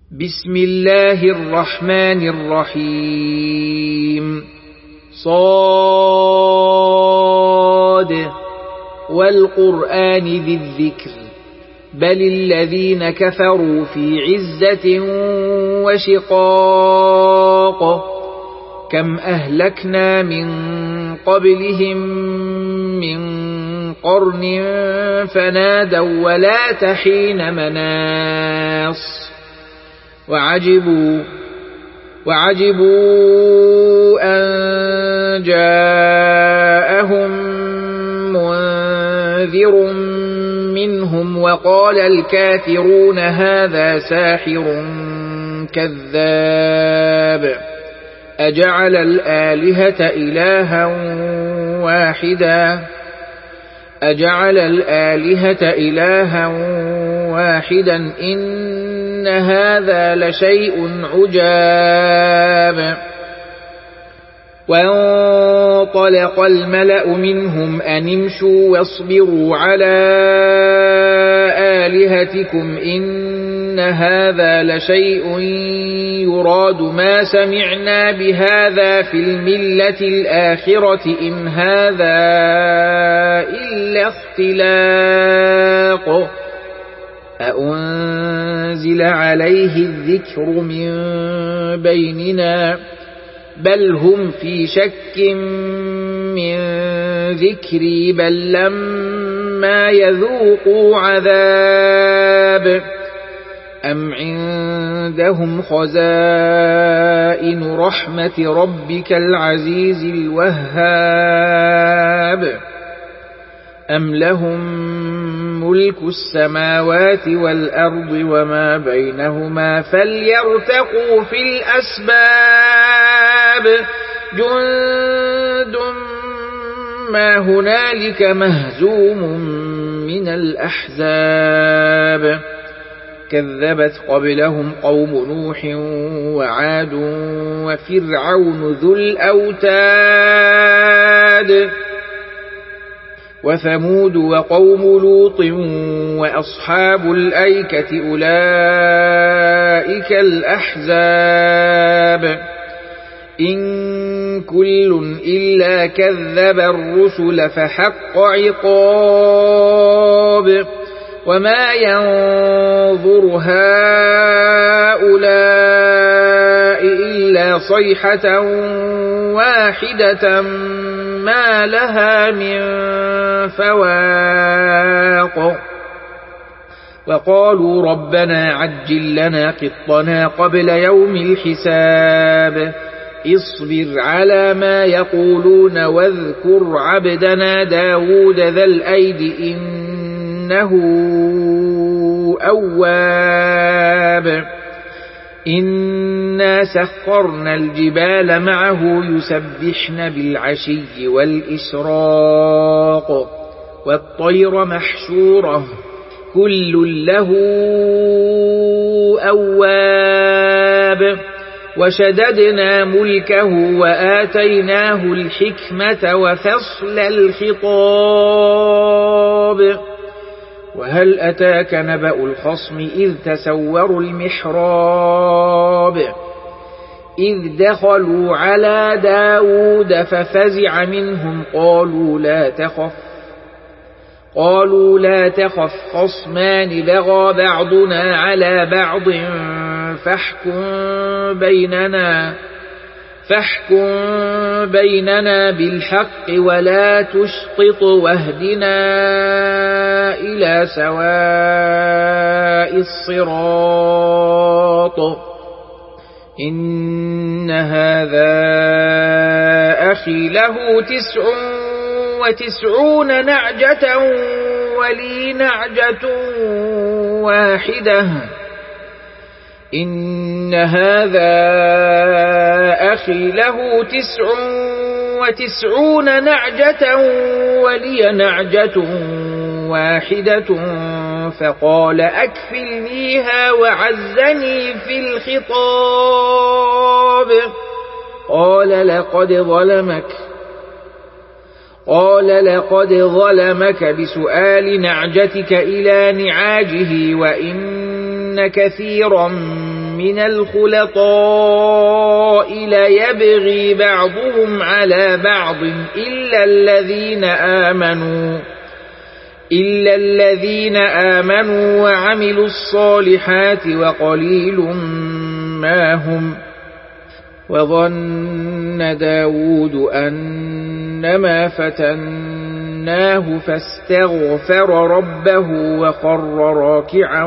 بسم الله الرحمن الرحيم صاد والقرآن ذي الذكر بل الذين كفروا في عزة وشقاق كم أهلكنا من قبلهم من قرن فنادوا ولا تحين مناص وعجبوا أن جاءهم منذر منهم وقال الكافرون هذا ساحر كذاب أجعل الآلهة إلها واحدا إن هذا لشيء عجاب وانطلق الملأ منهم أن امشوا واصبروا على آلهتكم إن هذا لشيء يراد ما سمعنا بهذا في الملة الآخرة إن هذا إلا اختلاق أأنزل عليه الذكر من بيننا بل هم في شك من ذكري بل لما يذوقوا عذاب أم عندهم خزائن رحمة ربك العزيز الوهاب أم لهم ملك السماوات والأرض وما بينهما فليرتقوا في الأسباب جند ما هنالك مهزوم من الأحزاب كذبت قبلهم قوم نوح وعاد وفرعون ذو الأوتاد وثمود وقوم لوط وأصحاب الأيكة أولئك الأحزاب إن كل إلا كذب الرسل فحق عقاب وما ينظر هؤلاء إلا صيحة واحدة ما لها من فواق وقالوا ربنا عجل لنا قطنا قبل يوم الحساب اصبر على ما يقولون واذكر عبدنا داود ذا الأيد إنه أواب إنا سخرنا الجبال معه يسبحن بالعشي والإشراق والطير محشورة كل له أواب وشددنا ملكه وآتيناه الحكمة وفصل الخطاب وهل أتاك نبأ الخصم إذ تسوروا المحراب إذ دخلوا على داود ففزع منهم قالوا لا تخف خصمان بغى بعضنا على بعض فاحكم بيننا بالحق ولا تشطط واهدنا إلى سواء الصراط إن هذا أخي له 99 نعجة ولي نعجة واحدة إن هذا أخي له 99 نعجة ولي نعجة واحدة فقال أكفلنيها وعزني في الخطاب قال لقد ظلمك بسؤال نعجتك إلى نعاجه وإن كثيرا من الخلطاء ليبغي بعضهم على بعض إلا الذين آمنوا وعملوا الصالحات وقليل ما هم. وظن داود أنما فتناه فاستغفر ربه وخر راكعا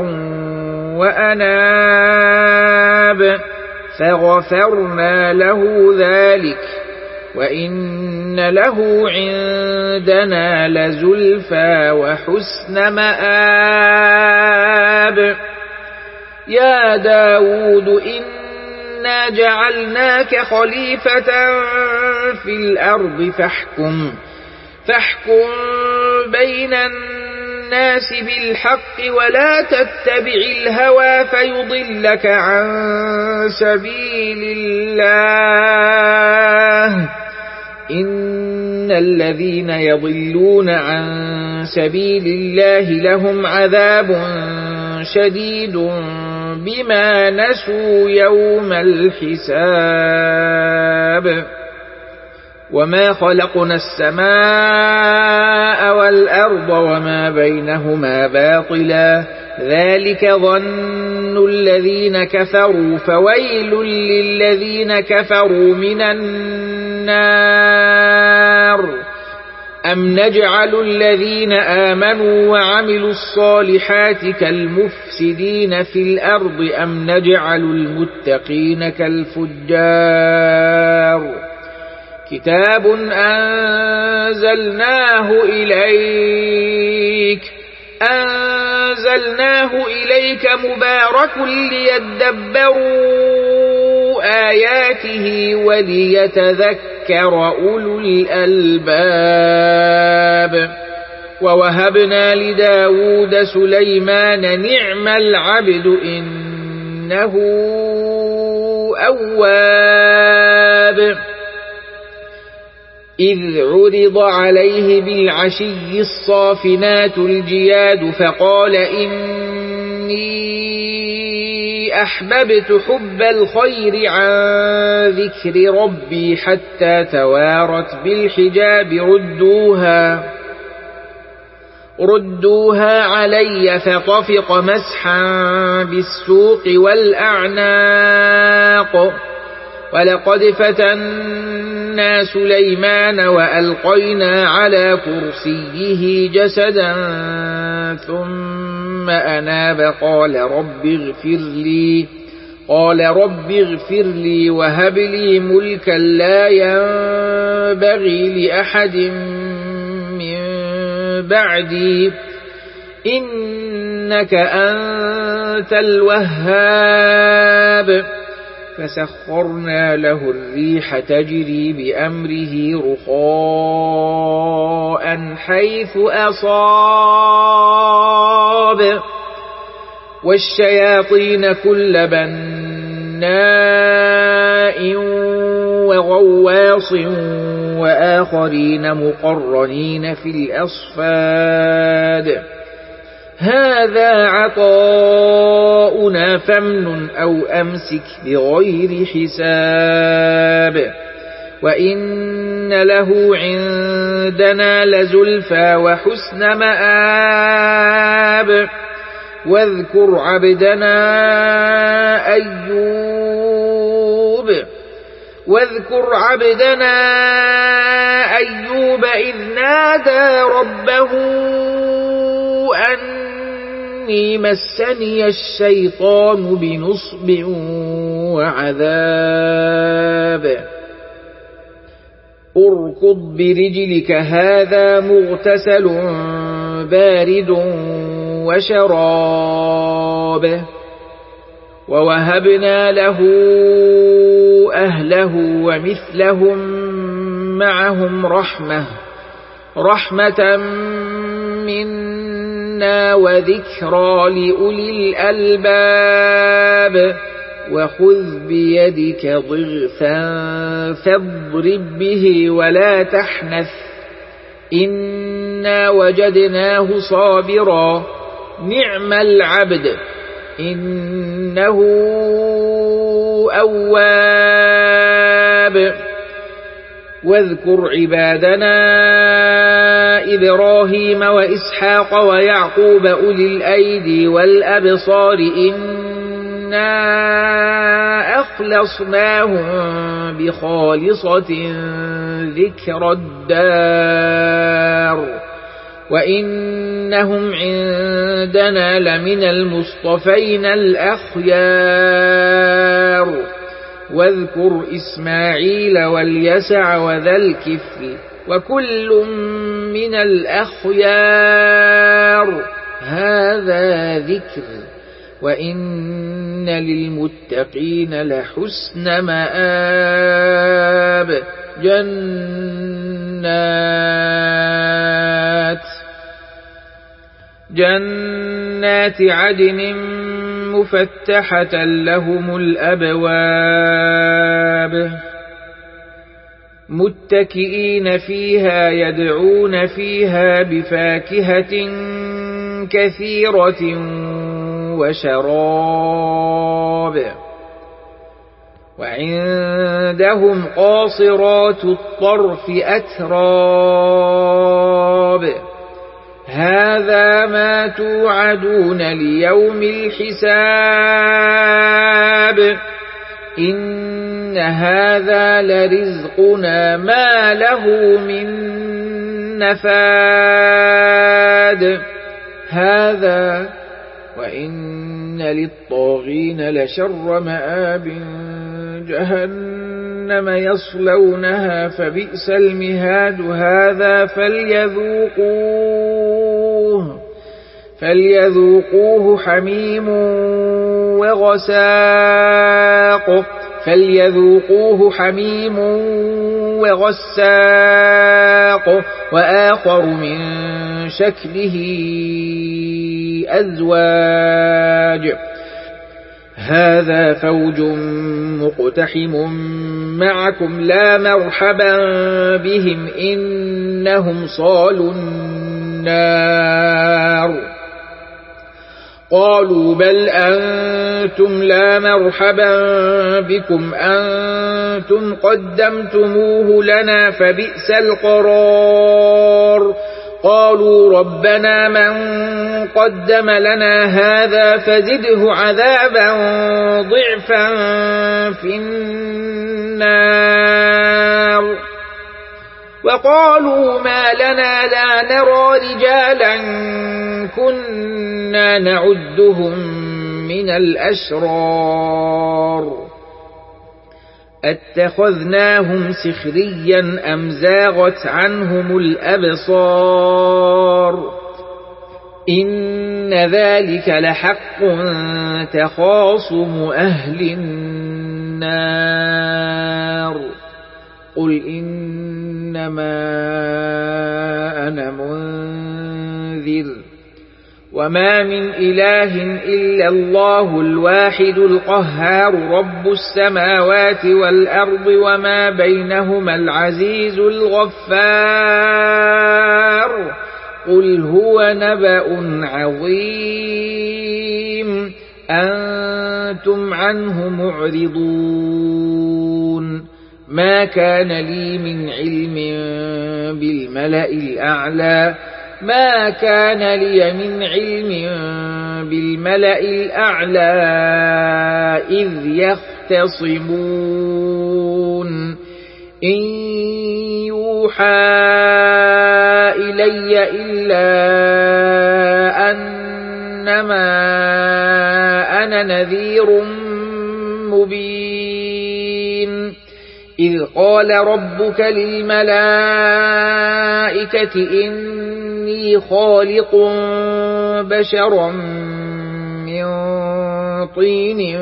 وأناب فغفرنا له ذلك وإن له عندنا لزلفى وحسن مآب. يا داود إنا جعلناك خليفة في الأرض فاحكم بين الناس بالحق ولا تتبع الهوى فيضلك عن سبيل الله. إن الذين يضلون عن سبيل الله لهم عذاب شديد بما نسوا يوم الحساب. وما خلقنا السماء والأرض وما بينهما باطلا ذلك ظن الذين كفروا فويل للذين كفروا من النار. أم نجعل الذين آمنوا وعملوا الصالحات كالمفسدين في الأرض أم نجعل المتقين كالفجار. كتاب أنزلناه إليك مبارك ليدبروا آياته وليتذكر أولو الألباب. ووهبنا لداود سليمان نعم العبد إنه أواب. إذ عرض عليه بالعشي الصافنات الجياد فقال إني أحببت حب الخير عن ذكر ربي حتى توارت بالحجاب ردوها علي فطفق مسحا بالسوق والأعناق. ولقد فتنا سليمان وألقينا على كرسيه جسدا ثم أناب قال رب اغفر لي وهب لي ملكا لا ينبغي لأحد من بعدي إنك أنت الوهاب. فسخرنا له الريح تجري بأمره رخاء حيث أصاب والشياطين كل بناء وغواص وآخرين مقرنين في الأصفاد. هذا عطاؤنا فامنن أو أمسك بغير حساب. وإن له عندنا لزلفى وحسن مآب. واذكر عبدنا أيوب إذ نادى ربه أني مسني الشيطان بنصب وعذاب. اركض برجلك هذا مغتسل بارد وشراب. ووهبنا له أهله ومثلهم معهم رحمة منا وذكرى لأولي الألباب. وخذ بيدك ضغثا فاضرب به ولا تحنث إنا وجدناه صابرا نعم العبد إنه أواب. واذكر عبادنا إبراهيم وإسحاق ويعقوب أولي الأيدي والأبصار إنا أخلصناهم بخالصة ذكر الدار وإنهم عندنا لمن المصطفين الأخيار. واذكر إسماعيل واليسع وذا الكفل وكل من الأخيار هذا ذكر وإن للمتقين لحسن مآب. جنات عدن مفتحة لهم الأبواب متكئين فيها يدعون فيها بفاكهة كثيرة وشراب. وعندهم قاصرات الطرف أتراب هذا ما توعدون ليوم الحساب إن هذا لرزقنا ما له من نفاد. هذا وإن للطاغين لشر مآب جهنم يصلونها فبئس المهاد. هذا فليذوقوه حميم وغساق وآخر من شكله أزواج. هذا فوج مقتحم معكم لا مرحبا بهم إنهم صالوا النار. قالوا بل أنتم لا مرحبا بكم أنتم قدمتموه لنا فبئس القرار. قالوا ربنا من قدم لنا هذا فزده عذابا ضعفا في النار. وقالوا ما لنا لا نرى رجالا كنا نعدهم من الأشرار اتخذناهم سخريا أم زاغت عنهم الأبصار إن ذلك لحق تخاصم أهل النار. قل إنما أنا منذر وما من إله إلا الله الواحد القهار رب السماوات والأرض وما بينهما العزيز الغفار. قل هو نبأ عظيم أنتم عنه معرضون. ما كان لي من علم بالملأ الأعلى إذ يختصمون إن يوحى إلي إلا أنما أنا نذير مبين. إذ قال ربك للملائكة إني خالق بشرا من طين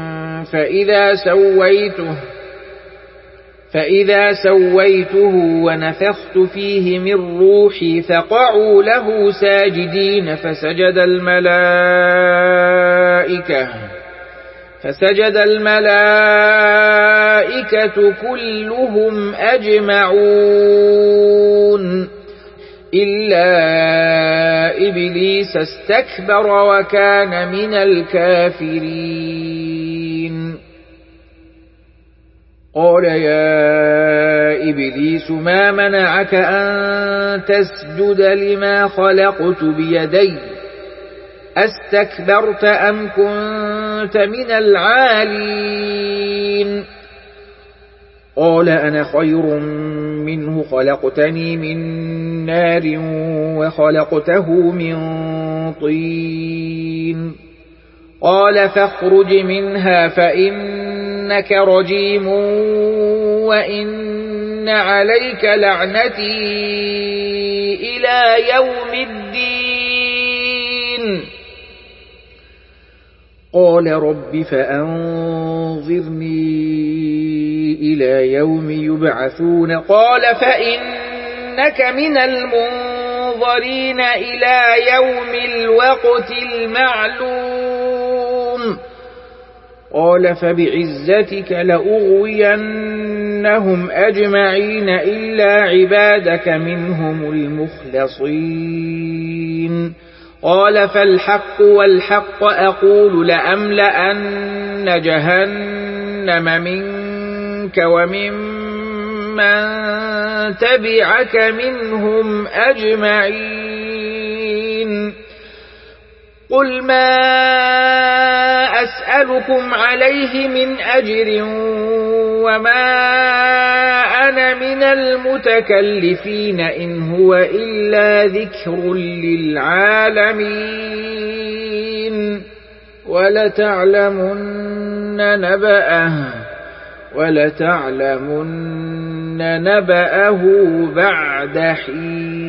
فإذا سويته ونفخت فيه من روحي فقعوا له ساجدين فسجد الملائكة كلهم أجمعون إلا إبليس استكبر وكان من الكافرين قال يا إبليس ما منعك أن تسجد لما خلقت بيدي أستكبرت أم كنت من العالين قال أنا خير منه خلقتني من نار وخلقته من طين قال فاخرج منها فإنك رجيم وإن عليك لعنتي إلى يوم الدين قال رب فأنظرني إلى يوم يبعثون قال فإنك من المنظرين إلى يوم الوقت المعلوم قال فبعزتك لأغوينهم أجمعين إلا عبادك منهم المخلصين قال فالحق والحق أقول لأملأن جهنم منك وممن تبعك منهم أجمعين قل ما أسألكم عليه من أجر وما أنا من المتكلفين إن هو إلا ذكر للعالمين ولتعلمن نبأه بعد حين